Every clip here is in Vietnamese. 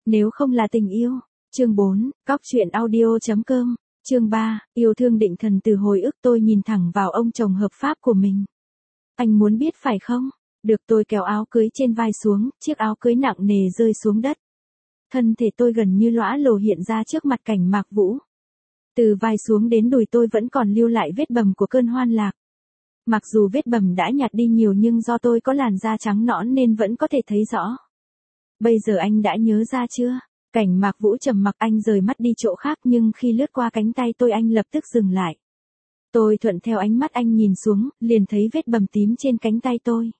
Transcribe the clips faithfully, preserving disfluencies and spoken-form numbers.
Nếu không là tình yêu. Chương bốn, cóc truyện audio chấm com, chương ba, yêu thương định thần từ hồi ức. Tôi nhìn thẳng vào ông chồng hợp pháp của mình. Anh muốn biết phải không? Được, tôi kéo áo cưới trên vai xuống, chiếc áo cưới nặng nề rơi xuống đất. Thân thể tôi gần như lõa lồ hiện ra trước mặt Cảnh Mạc Vũ. Từ vai xuống đến đùi tôi vẫn còn lưu lại vết bầm của cơn hoan lạc. Mặc dù vết bầm đã nhạt đi nhiều nhưng do tôi có làn da trắng nõn nên vẫn có thể thấy rõ. Bây giờ anh đã nhớ ra chưa? Cảnh Mạc Vũ trầm mặc, anh rời mắt đi chỗ khác nhưng khi lướt qua cánh tay tôi anh lập tức dừng lại. Tôi thuận theo ánh mắt anh nhìn xuống, liền thấy vết bầm tím trên cánh tay tôi.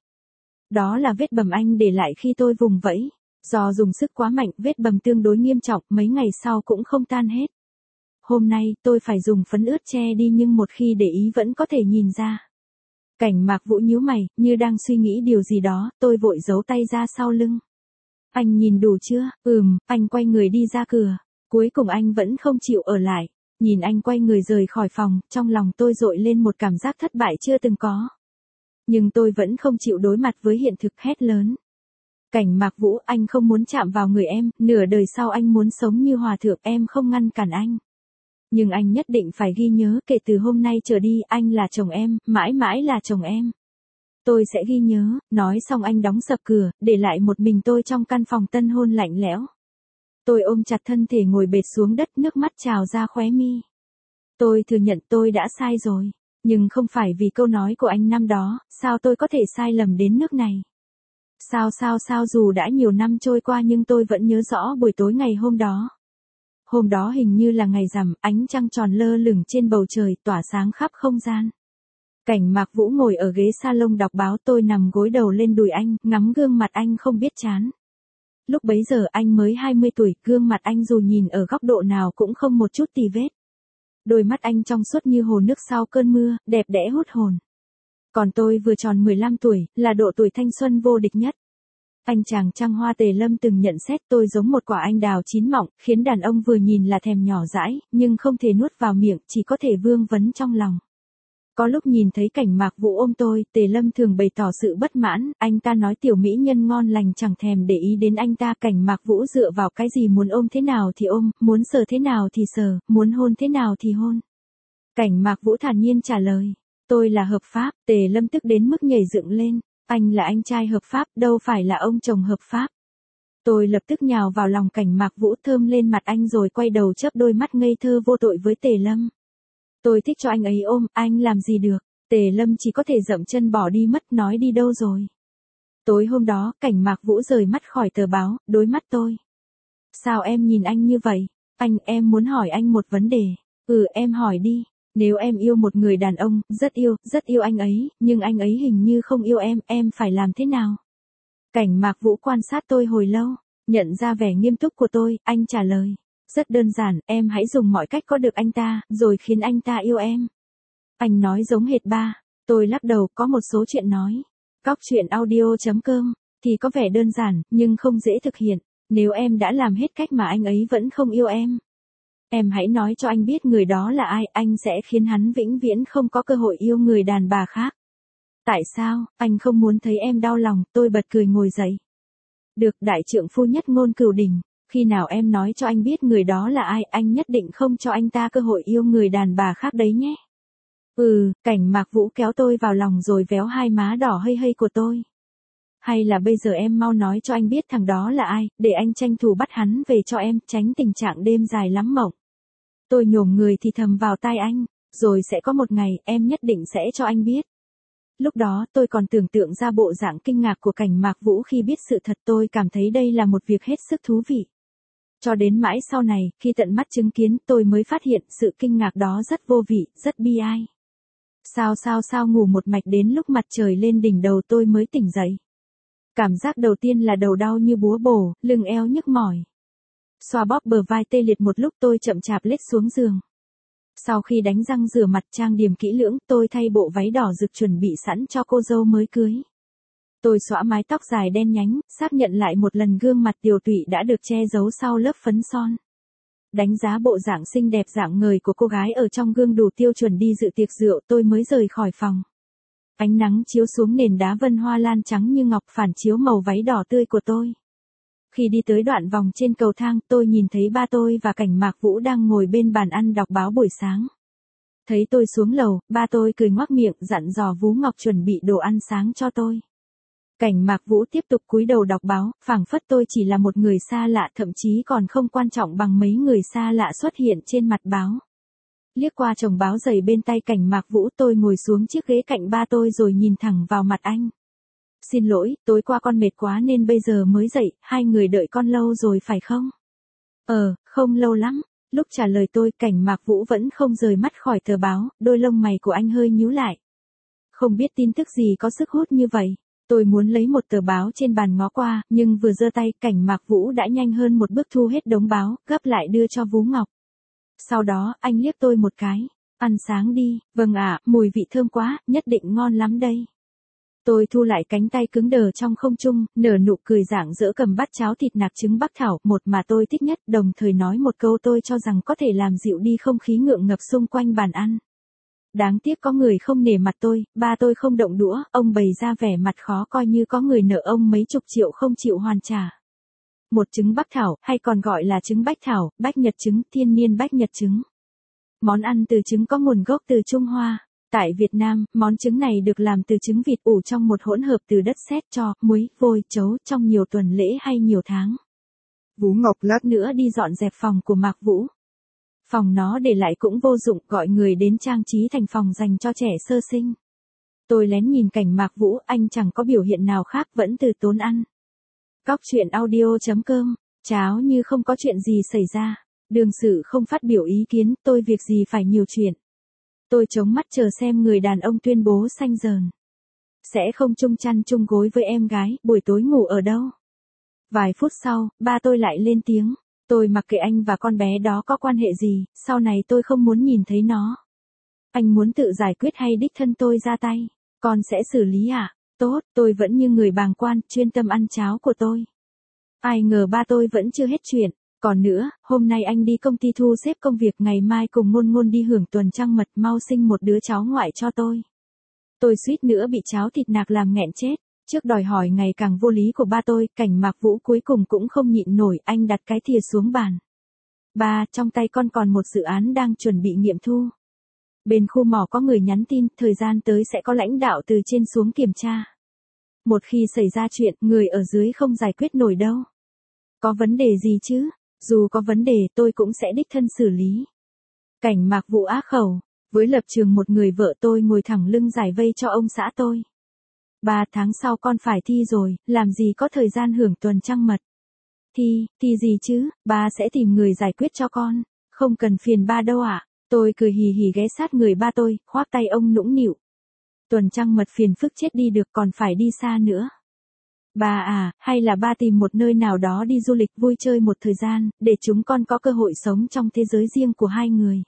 Đó là vết bầm anh để lại khi tôi vùng vẫy. Do dùng sức quá mạnh, vết bầm tương đối nghiêm trọng, mấy ngày sau cũng không tan hết. Hôm nay, tôi phải dùng phấn ướt che đi nhưng một khi để ý vẫn có thể nhìn ra. Cảnh Mạc Vũ nhíu mày, như đang suy nghĩ điều gì đó, tôi vội giấu tay ra sau lưng. Anh nhìn đủ chưa? Ừm, anh quay người đi ra cửa. Cuối cùng anh vẫn không chịu ở lại. Nhìn anh quay người rời khỏi phòng, trong lòng tôi dội lên một cảm giác thất bại chưa từng có. Nhưng tôi vẫn không chịu đối mặt với hiện thực, hét lớn. Cảnh Mạc Vũ, anh không muốn chạm vào người em, nửa đời sau anh muốn sống như hòa thượng, em không ngăn cản anh. Nhưng anh nhất định phải ghi nhớ, kể từ hôm nay trở đi, anh là chồng em, mãi mãi là chồng em. Tôi sẽ ghi nhớ. Nói xong anh đóng sập cửa, để lại một mình tôi trong căn phòng tân hôn lạnh lẽo. Tôi ôm chặt thân thể ngồi bệt xuống đất, nước mắt trào ra khóe mi. Tôi thừa nhận tôi đã sai rồi. Nhưng không phải vì câu nói của anh năm đó, sao tôi có thể sai lầm đến nước này. Sao sao sao dù đã nhiều năm trôi qua nhưng tôi vẫn nhớ rõ buổi tối ngày hôm đó. Hôm đó hình như là ngày rằm, ánh trăng tròn lơ lửng trên bầu trời, tỏa sáng khắp không gian. Cảnh Mạc Vũ ngồi ở ghế salon đọc báo, tôi nằm gối đầu lên đùi anh, ngắm gương mặt anh không biết chán. Lúc bấy giờ anh mới hai mươi tuổi, gương mặt anh dù nhìn ở góc độ nào cũng không một chút tì vết. Đôi mắt anh trong suốt như hồ nước sau cơn mưa, đẹp đẽ hút hồn. Còn tôi vừa tròn mười lăm tuổi, là độ tuổi thanh xuân vô địch nhất. Anh chàng trăng hoa Tề Lâm từng nhận xét tôi giống một quả anh đào chín mọng, khiến đàn ông vừa nhìn là thèm nhỏ dãi, nhưng không thể nuốt vào miệng, chỉ có thể vương vấn trong lòng. Có lúc nhìn thấy Cảnh Mạc Vũ ôm tôi, Tề Lâm thường bày tỏ sự bất mãn, anh ta nói tiểu mỹ nhân ngon lành chẳng thèm để ý đến anh ta. Cảnh Mạc Vũ dựa vào cái gì muốn ôm thế nào thì ôm, muốn sờ thế nào thì sờ, muốn hôn thế nào thì hôn. Cảnh Mạc Vũ thản nhiên trả lời, tôi là hợp pháp. Tề Lâm tức đến mức nhảy dựng lên, anh là anh trai hợp pháp, đâu phải là ông chồng hợp pháp. Tôi lập tức nhào vào lòng Cảnh Mạc Vũ, thơm lên mặt anh rồi quay đầu chớp đôi mắt ngây thơ vô tội với Tề Lâm. Tôi thích cho anh ấy ôm, anh làm gì được. Tề Lâm chỉ có thể dậm chân bỏ đi mất, nói đi đâu rồi. Tối hôm đó, Cảnh Mạc Vũ rời mắt khỏi tờ báo, đối mắt tôi. Sao em nhìn anh như vậy? Anh, em muốn hỏi anh một vấn đề. Ừ, em hỏi đi. Nếu em yêu một người đàn ông, rất yêu, rất yêu anh ấy, nhưng anh ấy hình như không yêu em, em phải làm thế nào? Cảnh Mạc Vũ quan sát tôi hồi lâu, nhận ra vẻ nghiêm túc của tôi, anh trả lời. Rất đơn giản, em hãy dùng mọi cách có được anh ta, rồi khiến anh ta yêu em. Anh nói giống hệt ba. Tôi lắc đầu, có một số chuyện nói. Cóc truyện audio chấm com, thì có vẻ đơn giản, nhưng không dễ thực hiện. Nếu em đã làm hết cách mà anh ấy vẫn không yêu em, em hãy nói cho anh biết người đó là ai, anh sẽ khiến hắn vĩnh viễn không có cơ hội yêu người đàn bà khác. Tại sao, anh không muốn thấy em đau lòng? Tôi bật cười ngồi dậy. Được, đại trượng phu nhất ngôn cửu đỉnh. Khi nào em nói cho anh biết người đó là ai, anh nhất định không cho anh ta cơ hội yêu người đàn bà khác đấy nhé. Ừ, Cảnh Mạc Vũ kéo tôi vào lòng rồi véo hai má đỏ hây hây của tôi. Hay là bây giờ em mau nói cho anh biết thằng đó là ai, để anh tranh thủ bắt hắn về cho em, tránh tình trạng đêm dài lắm mộng. Tôi nhổm người thì thầm vào tai anh, rồi sẽ có một ngày, em nhất định sẽ cho anh biết. Lúc đó tôi còn tưởng tượng ra bộ dạng kinh ngạc của Cảnh Mạc Vũ khi biết sự thật. Tôi cảm thấy đây là một việc hết sức thú vị. Cho đến mãi sau này, khi tận mắt chứng kiến, tôi mới phát hiện sự kinh ngạc đó rất vô vị, rất bi ai. Sao sao sao ngủ một mạch đến lúc mặt trời lên đỉnh đầu tôi mới tỉnh dậy. Cảm giác đầu tiên là đầu đau như búa bổ, lưng eo nhức mỏi. Xoa bóp bờ vai tê liệt một lúc tôi chậm chạp lết xuống giường. Sau khi đánh răng rửa mặt trang điểm kỹ lưỡng, tôi thay bộ váy đỏ rực chuẩn bị sẵn cho cô dâu mới cưới. Tôi xõa mái tóc dài đen nhánh, xác nhận lại một lần gương mặt tiều tụy đã được che giấu sau lớp phấn son. Đánh giá bộ dạng xinh đẹp rạng ngời của cô gái ở trong gương đủ tiêu chuẩn đi dự tiệc rượu, tôi mới rời khỏi phòng. Ánh nắng chiếu xuống nền đá vân hoa lan trắng như ngọc phản chiếu màu váy đỏ tươi của tôi. Khi đi tới đoạn vòng trên cầu thang, tôi nhìn thấy ba tôi và Cảnh Mạc Vũ đang ngồi bên bàn ăn đọc báo buổi sáng. Thấy tôi xuống lầu, ba tôi cười ngoác miệng dặn dò Vú Ngọc chuẩn bị đồ ăn sáng cho tôi. Cảnh Mạc Vũ tiếp tục cúi đầu đọc báo, phảng phất tôi chỉ là một người xa lạ, thậm chí còn không quan trọng bằng mấy người xa lạ xuất hiện trên mặt báo. Liếc qua chồng báo dày bên tay Cảnh Mạc Vũ, tôi ngồi xuống chiếc ghế cạnh ba tôi rồi nhìn thẳng vào mặt anh. Xin lỗi, tối qua con mệt quá nên bây giờ mới dậy, hai người đợi con lâu rồi phải không? Ờ, không lâu lắm. Lúc trả lời tôi, Cảnh Mạc Vũ vẫn không rời mắt khỏi tờ báo, đôi lông mày của anh hơi nhíu lại. Không biết tin tức gì có sức hút như vậy. Tôi muốn lấy một tờ báo trên bàn ngó qua, nhưng vừa giơ tay, Cảnh Mạc Vũ đã nhanh hơn một bước thu hết đống báo, gấp lại đưa cho Vú Ngọc. Sau đó, anh liếc tôi một cái. Ăn sáng đi, vâng ạ, mùi vị thơm quá, nhất định ngon lắm đây. Tôi thu lại cánh tay cứng đờ trong không trung, nở nụ cười rạng rỡ cầm bát cháo thịt nạc trứng bắc thảo, một mà tôi thích nhất, đồng thời nói một câu tôi cho rằng có thể làm dịu đi không khí ngượng ngập xung quanh bàn ăn. Đáng tiếc có người không nể mặt tôi, ba tôi không động đũa, ông bày ra vẻ mặt khó coi như có người nợ ông mấy chục triệu không chịu hoàn trả. Một trứng bắc thảo, hay còn gọi là trứng bách thảo, bách nhật trứng, thiên niên bách nhật trứng. Món ăn từ trứng có nguồn gốc từ Trung Hoa. Tại Việt Nam, món trứng này được làm từ trứng vịt ủ trong một hỗn hợp từ đất sét, tro, muối, vôi, trấu trong nhiều tuần lễ hay nhiều tháng. Vú Ngọc lát nữa đi dọn dẹp phòng của Mạc Vũ. Phòng nó để lại cũng vô dụng, gọi người đến trang trí thành phòng dành cho trẻ sơ sinh. Tôi lén nhìn Cảnh Mạc Vũ, anh chẳng có biểu hiện nào khác, vẫn từ tốn ăn. Cóc truyện audio chấm com, cháo như không có chuyện gì xảy ra. Đương sự không phát biểu ý kiến, tôi việc gì phải nhiều chuyện. Tôi chống mắt chờ xem người đàn ông tuyên bố xanh dờn. Sẽ không chung chăn chung gối với em gái, buổi tối ngủ ở đâu. Vài phút sau, ba tôi lại lên tiếng. Tôi mặc kệ anh và con bé đó có quan hệ gì, sau này tôi không muốn nhìn thấy nó. Anh muốn tự giải quyết hay đích thân tôi ra tay? Con sẽ xử lý à? Tốt, tôi vẫn như người bàng quan, chuyên tâm ăn cháo của tôi. Ai ngờ ba tôi vẫn chưa hết chuyện. Còn nữa, hôm nay anh đi công ty thu xếp công việc, ngày mai cùng Ngôn Ngôn đi hưởng tuần trăng mật, mau sinh một đứa cháu ngoại cho tôi. Tôi suýt nữa bị cháo thịt nạc làm nghẹn chết. Trước đòi hỏi ngày càng vô lý của ba tôi, Cảnh Mạc Vũ cuối cùng cũng không nhịn nổi, anh đặt cái thìa xuống bàn. Ba, trong tay con còn một dự án đang chuẩn bị nghiệm thu. Bên khu mỏ có người nhắn tin, thời gian tới sẽ có lãnh đạo từ trên xuống kiểm tra. Một khi xảy ra chuyện, người ở dưới không giải quyết nổi đâu. Có vấn đề gì chứ? Dù có vấn đề, tôi cũng sẽ đích thân xử lý. Cảnh Mạc Vũ á khẩu. Với lập trường một người vợ, tôi ngồi thẳng lưng giải vây cho ông xã tôi. Ba tháng sau con phải thi rồi, làm gì có thời gian hưởng tuần trăng mật. Thi, thi gì chứ, ba sẽ tìm người giải quyết cho con. Không cần phiền ba đâu ạ. Tôi cười hì hì ghé sát người ba tôi, khoác tay ông nũng nịu. Tuần trăng mật phiền phức chết đi được, còn phải đi xa nữa. Ba à, hay là ba tìm một nơi nào đó đi du lịch vui chơi một thời gian, để chúng con có cơ hội sống trong thế giới riêng của hai người.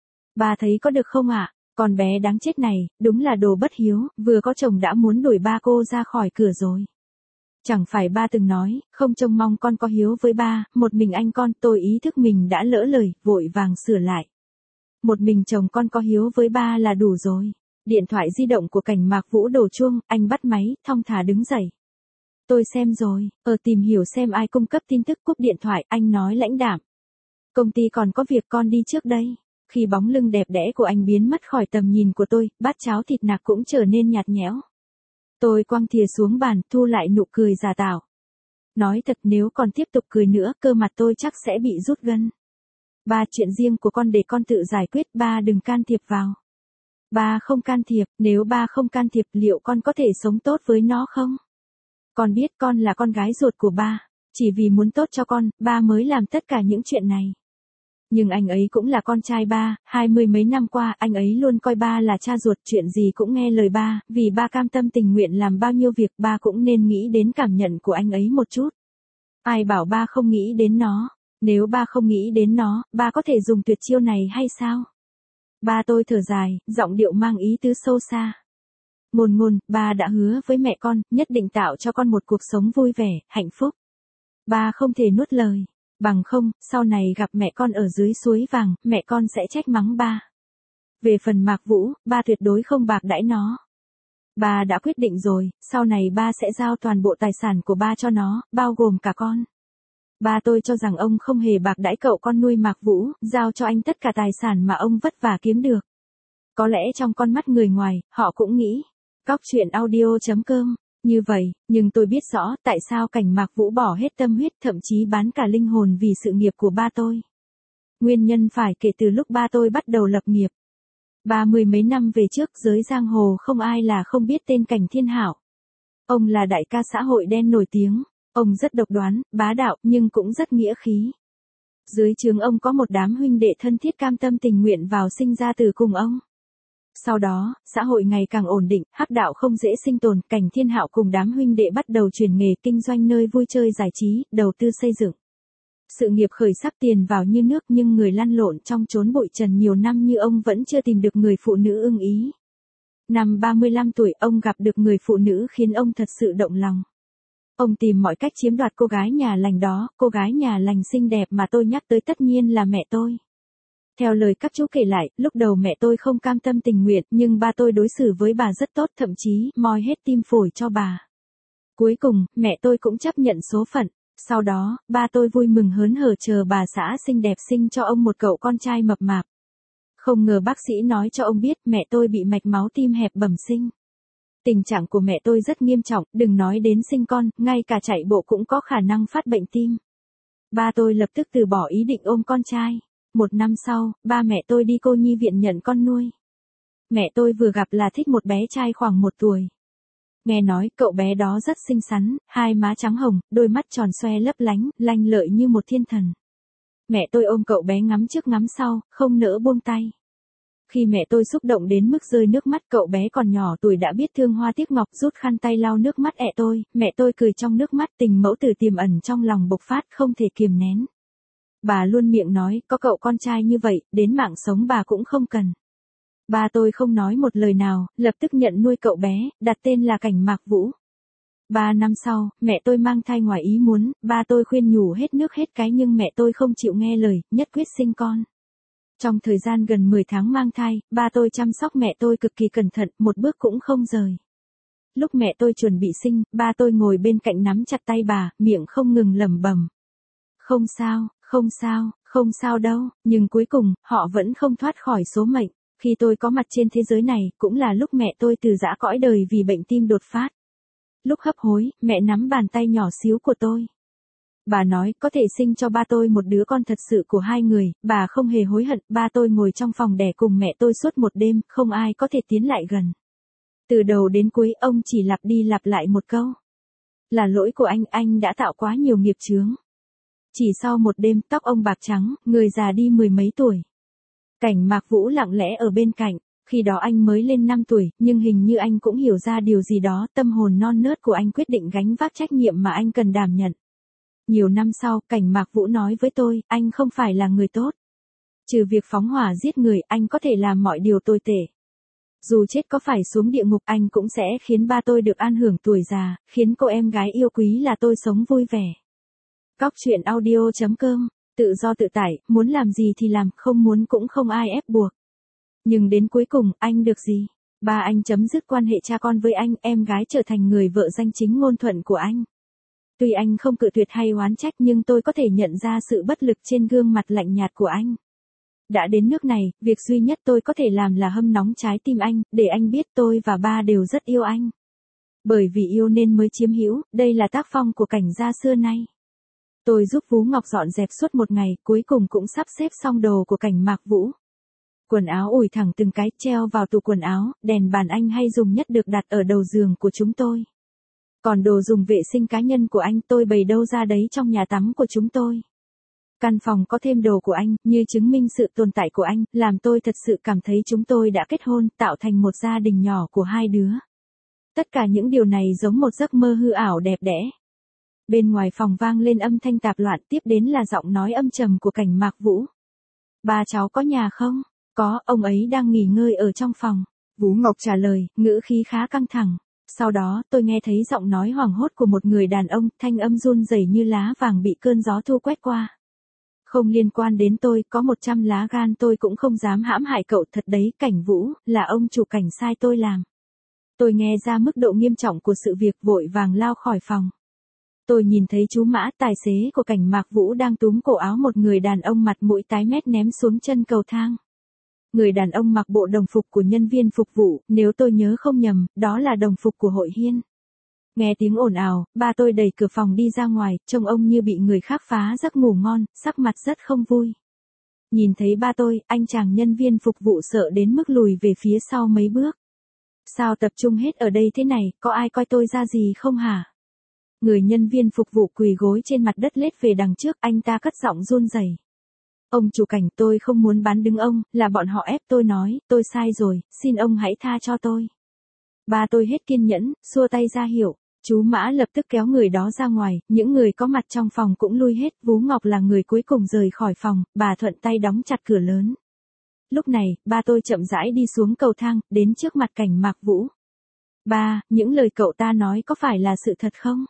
Ba thấy có được không ạ? Con bé đáng chết này, đúng là đồ bất hiếu, vừa có chồng đã muốn đuổi ba cô ra khỏi cửa rồi. Chẳng phải ba từng nói, không trông mong con có hiếu với ba, một mình anh con, tôi ý thức mình đã lỡ lời, vội vàng sửa lại. Một mình chồng con có hiếu với ba là đủ rồi. Điện thoại di động của Cảnh Mạc Vũ đổ chuông, anh bắt máy, thong thả đứng dậy. Tôi xem rồi, ở tìm hiểu xem ai cung cấp tin tức, cúp điện thoại, anh nói lãnh đạm. Công ty còn có việc, con đi trước đây. Khi bóng lưng đẹp đẽ của anh biến mất khỏi tầm nhìn của tôi, bát cháo thịt nạc cũng trở nên nhạt nhẽo. Tôi quăng thìa xuống bàn, thu lại nụ cười giả tạo. Nói thật, nếu còn tiếp tục cười nữa, cơ mặt tôi chắc sẽ bị rút gân. Ba, chuyện riêng của con để con tự giải quyết, ba đừng can thiệp vào. Ba không can thiệp, nếu ba không can thiệp, liệu con có thể sống tốt với nó không? Con biết con là con gái ruột của ba, chỉ vì muốn tốt cho con, ba mới làm tất cả những chuyện này. Nhưng anh ấy cũng là con trai ba, hai mươi mấy năm qua anh ấy luôn coi ba là cha ruột, chuyện gì cũng nghe lời ba, vì ba cam tâm tình nguyện làm bao nhiêu việc, ba cũng nên nghĩ đến cảm nhận của anh ấy một chút. Ai bảo ba không nghĩ đến nó, nếu ba không nghĩ đến nó, ba có thể dùng tuyệt chiêu này hay sao? Ba tôi thở dài, giọng điệu mang ý tứ sâu xa. Ngôn Ngôn, ba đã hứa với mẹ con, nhất định tạo cho con một cuộc sống vui vẻ, hạnh phúc. Ba không thể nuốt lời. Bằng không, sau này gặp mẹ con ở dưới suối vàng, mẹ con sẽ trách mắng ba. Về phần Mạc Vũ, ba tuyệt đối không bạc đãi nó. Ba đã quyết định rồi, sau này ba sẽ giao toàn bộ tài sản của ba cho nó, bao gồm cả con. Ba tôi cho rằng ông không hề bạc đãi cậu con nuôi Mạc Vũ, giao cho anh tất cả tài sản mà ông vất vả kiếm được. Có lẽ trong con mắt người ngoài, họ cũng nghĩ. Cóc truyện audio chấm com. Như vậy, nhưng tôi biết rõ tại sao Cảnh Mạc Vũ bỏ hết tâm huyết, thậm chí bán cả linh hồn vì sự nghiệp của ba tôi. Nguyên nhân phải kể từ lúc ba tôi bắt đầu lập nghiệp. Ba mươi mấy năm về trước, giới giang hồ không ai là không biết tên Cảnh Thiên Hảo. Ông là đại ca xã hội đen nổi tiếng, ông rất độc đoán, bá đạo nhưng cũng rất nghĩa khí. Dưới trướng ông có một đám huynh đệ thân thiết cam tâm tình nguyện vào sinh ra tử cùng ông. Sau đó, xã hội ngày càng ổn định, hắc đạo không dễ sinh tồn, Cảnh Thiên Hạo cùng đám huynh đệ bắt đầu chuyển nghề kinh doanh nơi vui chơi giải trí, đầu tư xây dựng. Sự nghiệp khởi sắc tiền vào như nước, nhưng người lăn lộn trong chốn bụi trần nhiều năm như ông vẫn chưa tìm được người phụ nữ ưng ý. Năm ba mươi lăm tuổi, ông gặp được người phụ nữ khiến ông thật sự động lòng. Ông tìm mọi cách chiếm đoạt cô gái nhà lành đó, cô gái nhà lành xinh đẹp mà tôi nhắc tới tất nhiên là mẹ tôi. Theo lời các chú kể lại, lúc đầu mẹ tôi không cam tâm tình nguyện, nhưng ba tôi đối xử với bà rất tốt, thậm chí moi hết tim phổi cho bà. Cuối cùng, mẹ tôi cũng chấp nhận số phận. Sau đó, ba tôi vui mừng hớn hở chờ bà xã xinh đẹp sinh cho ông một cậu con trai mập mạp. Không ngờ bác sĩ nói cho ông biết mẹ tôi bị mạch máu tim hẹp bẩm sinh. Tình trạng của mẹ tôi rất nghiêm trọng, đừng nói đến sinh con, ngay cả chạy bộ cũng có khả năng phát bệnh tim. Ba tôi lập tức từ bỏ ý định ôm con trai. Một năm sau, ba mẹ tôi đi cô nhi viện nhận con nuôi. Mẹ tôi vừa gặp là thích một bé trai khoảng một tuổi. Nghe nói cậu bé đó rất xinh xắn, hai má trắng hồng, đôi mắt tròn xoe lấp lánh, lanh lợi như một thiên thần. Mẹ tôi ôm cậu bé ngắm trước ngắm sau, không nỡ buông tay. Khi mẹ tôi xúc động đến mức rơi nước mắt, cậu bé còn nhỏ tuổi đã biết thương hoa tiếc ngọc, rút khăn tay lau nước mắt ẹ tôi, mẹ tôi cười trong nước mắt, tình mẫu tử tiềm ẩn trong lòng bộc phát không thể kiềm nén. Bà luôn miệng nói, có cậu con trai như vậy, đến mạng sống bà cũng không cần. Ba tôi không nói một lời nào, lập tức nhận nuôi cậu bé, đặt tên là Cảnh Mạc Vũ. Ba năm sau, mẹ tôi mang thai ngoài ý muốn, ba tôi khuyên nhủ hết nước hết cái nhưng mẹ tôi không chịu nghe lời, nhất quyết sinh con. Trong thời gian gần mười tháng mang thai, ba tôi chăm sóc mẹ tôi cực kỳ cẩn thận, một bước cũng không rời. Lúc mẹ tôi chuẩn bị sinh, ba tôi ngồi bên cạnh nắm chặt tay bà, miệng không ngừng lẩm bẩm. Không sao, không sao, không sao đâu, nhưng cuối cùng, họ vẫn không thoát khỏi số mệnh. Khi tôi có mặt trên thế giới này, cũng là lúc mẹ tôi từ giã cõi đời vì bệnh tim đột phát. Lúc hấp hối, mẹ nắm bàn tay nhỏ xíu của tôi. Bà nói, có thể sinh cho ba tôi một đứa con thật sự của hai người, bà không hề hối hận, ba tôi ngồi trong phòng đẻ cùng mẹ tôi suốt một đêm, không ai có thể tiến lại gần. Từ đầu đến cuối, ông chỉ lặp đi lặp lại một câu. Là lỗi của anh, anh đã tạo quá nhiều nghiệp chướng. Chỉ sau một đêm, tóc ông bạc trắng, người già đi mười mấy tuổi. Cảnh Mạc Vũ lặng lẽ ở bên cạnh, khi đó anh mới lên năm tuổi, nhưng hình như anh cũng hiểu ra điều gì đó, tâm hồn non nớt của anh quyết định gánh vác trách nhiệm mà anh cần đảm nhận. Nhiều năm sau, Cảnh Mạc Vũ nói với tôi, anh không phải là người tốt. Trừ việc phóng hỏa giết người, anh có thể làm mọi điều tồi tệ. Dù chết có phải xuống địa ngục, anh cũng sẽ khiến ba tôi được an hưởng tuổi già, khiến cô em gái yêu quý là tôi sống vui vẻ. Cóc truyện audio chấm com, tự do tự tại, muốn làm gì thì làm, không muốn cũng không ai ép buộc. Nhưng đến cuối cùng, anh được gì? Ba anh chấm dứt quan hệ cha con với anh, em gái trở thành người vợ danh chính ngôn thuận của anh. Tuy anh không cự tuyệt hay oán trách nhưng tôi có thể nhận ra sự bất lực trên gương mặt lạnh nhạt của anh. Đã đến nước này, việc duy nhất tôi có thể làm là hâm nóng trái tim anh, để anh biết tôi và ba đều rất yêu anh. Bởi vì yêu nên mới chiếm hữu, đây là tác phong của Cảnh gia xưa nay. Tôi giúp Vũ Ngọc dọn dẹp suốt một ngày, cuối cùng cũng sắp xếp xong đồ của Cảnh Mạc Vũ. Quần áo ủi thẳng từng cái, treo vào tủ quần áo, đèn bàn anh hay dùng nhất được đặt ở đầu giường của chúng tôi. Còn đồ dùng vệ sinh cá nhân của anh tôi bày đâu ra đấy trong nhà tắm của chúng tôi. Căn phòng có thêm đồ của anh, như chứng minh sự tồn tại của anh, làm tôi thật sự cảm thấy chúng tôi đã kết hôn, tạo thành một gia đình nhỏ của hai đứa. Tất cả những điều này giống một giấc mơ hư ảo đẹp đẽ. Bên ngoài phòng vang lên âm thanh tạp loạn, tiếp đến là giọng nói âm trầm của Cảnh Mạc Vũ. Ba cháu có nhà không? Có, ông ấy đang nghỉ ngơi ở trong phòng. Vũ Ngọc trả lời, ngữ khí khá căng thẳng. Sau đó, tôi nghe thấy giọng nói hoảng hốt của một người đàn ông, thanh âm run rẩy như lá vàng bị cơn gió thu quét qua. Không liên quan đến tôi, có một trăm lá gan tôi cũng không dám hãm hại cậu, thật đấy, Cảnh Vũ, là ông chủ Cảnh sai tôi làm. Tôi nghe ra mức độ nghiêm trọng của sự việc, vội vàng lao khỏi phòng. Tôi nhìn thấy chú Mã, tài xế của Cảnh Mạc Vũ đang túm cổ áo một người đàn ông mặt mũi tái mét ném xuống chân cầu thang. Người đàn ông mặc bộ đồng phục của nhân viên phục vụ, nếu tôi nhớ không nhầm, đó là đồng phục của hội Hiên. Nghe tiếng ồn ào, ba tôi đẩy cửa phòng đi ra ngoài, trông ông như bị người khác phá giấc ngủ ngon, sắc mặt rất không vui. Nhìn thấy ba tôi, anh chàng nhân viên phục vụ sợ đến mức lùi về phía sau mấy bước. Sao tập trung hết ở đây thế này, có ai coi tôi ra gì không hả? Người nhân viên phục vụ quỳ gối trên mặt đất lết về đằng trước, anh ta cất giọng run rẩy. Ông chủ Cảnh, tôi không muốn bán đứng ông, là bọn họ ép tôi nói, tôi sai rồi, xin ông hãy tha cho tôi. Ba tôi hết kiên nhẫn, xua tay ra hiệu. Chú Mã lập tức kéo người đó ra ngoài, những người có mặt trong phòng cũng lui hết, Vú Ngọc là người cuối cùng rời khỏi phòng, bà thuận tay đóng chặt cửa lớn. Lúc này, ba tôi chậm rãi đi xuống cầu thang, đến trước mặt Cảnh Mạc Vũ. Ba, những lời cậu ta nói có phải là sự thật không?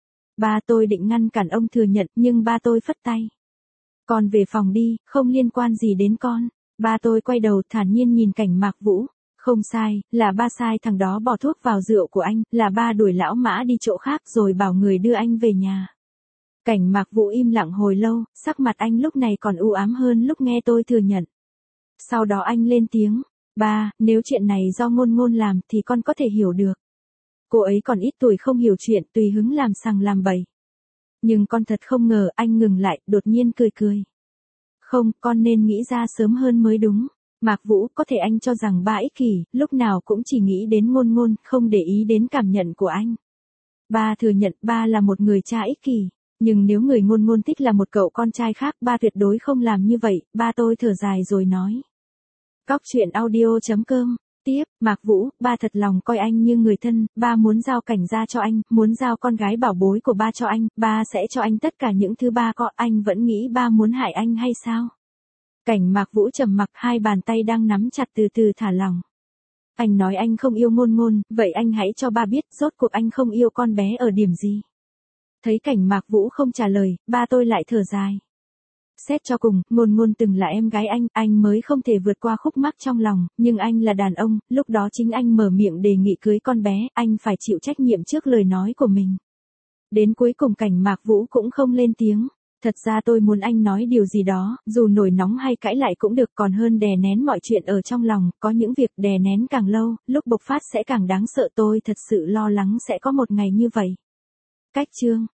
Ba tôi định ngăn cản ông thừa nhận, nhưng ba tôi phất tay. Con về phòng đi, không liên quan gì đến con. Ba tôi quay đầu thản nhiên nhìn Cảnh Mạc Vũ. Không sai, là ba sai thằng đó bỏ thuốc vào rượu của anh, là ba đuổi lão Mã đi chỗ khác rồi bảo người đưa anh về nhà. Cảnh Mạc Vũ im lặng hồi lâu, sắc mặt anh lúc này còn u ám hơn lúc nghe tôi thừa nhận. Sau đó anh lên tiếng, ba, nếu chuyện này do Ngôn Ngôn làm thì con có thể hiểu được. Cô ấy còn ít tuổi không hiểu chuyện, tùy hứng làm sằng làm bậy. Nhưng con thật không ngờ, anh ngừng lại, đột nhiên cười cười. Không, con nên nghĩ ra sớm hơn mới đúng. Mạc Vũ, có thể anh cho rằng ba ích kỷ, lúc nào cũng chỉ nghĩ đến Ngôn Ngôn, không để ý đến cảm nhận của anh. Ba thừa nhận ba là một người cha ích kỷ, nhưng nếu người Ngôn Ngôn thích là một cậu con trai khác, ba tuyệt đối không làm như vậy, ba tôi thở dài rồi nói. Cóc truyện audio chấm com. Tiếp, Mạc Vũ, ba thật lòng coi anh như người thân, ba muốn giao Cảnh ra cho anh, muốn giao con gái bảo bối của ba cho anh, ba sẽ cho anh tất cả những thứ ba có, anh vẫn nghĩ ba muốn hại anh hay sao? Cảnh Mạc Vũ trầm mặc, hai bàn tay đang nắm chặt từ từ thả lỏng. Anh nói anh không yêu Ngôn Ngôn, vậy anh hãy cho ba biết rốt cuộc anh không yêu con bé ở điểm gì. Thấy Cảnh Mạc Vũ không trả lời, ba tôi lại thở dài. Xét cho cùng, Ngôn Ngôn từng là em gái anh, anh mới không thể vượt qua khúc mắc trong lòng, nhưng anh là đàn ông, lúc đó chính anh mở miệng đề nghị cưới con bé, anh phải chịu trách nhiệm trước lời nói của mình. Đến cuối cùng Cảnh Mạc Vũ cũng không lên tiếng. Thật ra tôi muốn anh nói điều gì đó, dù nổi nóng hay cãi lại cũng được, còn hơn đè nén mọi chuyện ở trong lòng, có những việc đè nén càng lâu, lúc bộc phát sẽ càng đáng sợ, tôi thật sự lo lắng sẽ có một ngày như vậy. Cách chương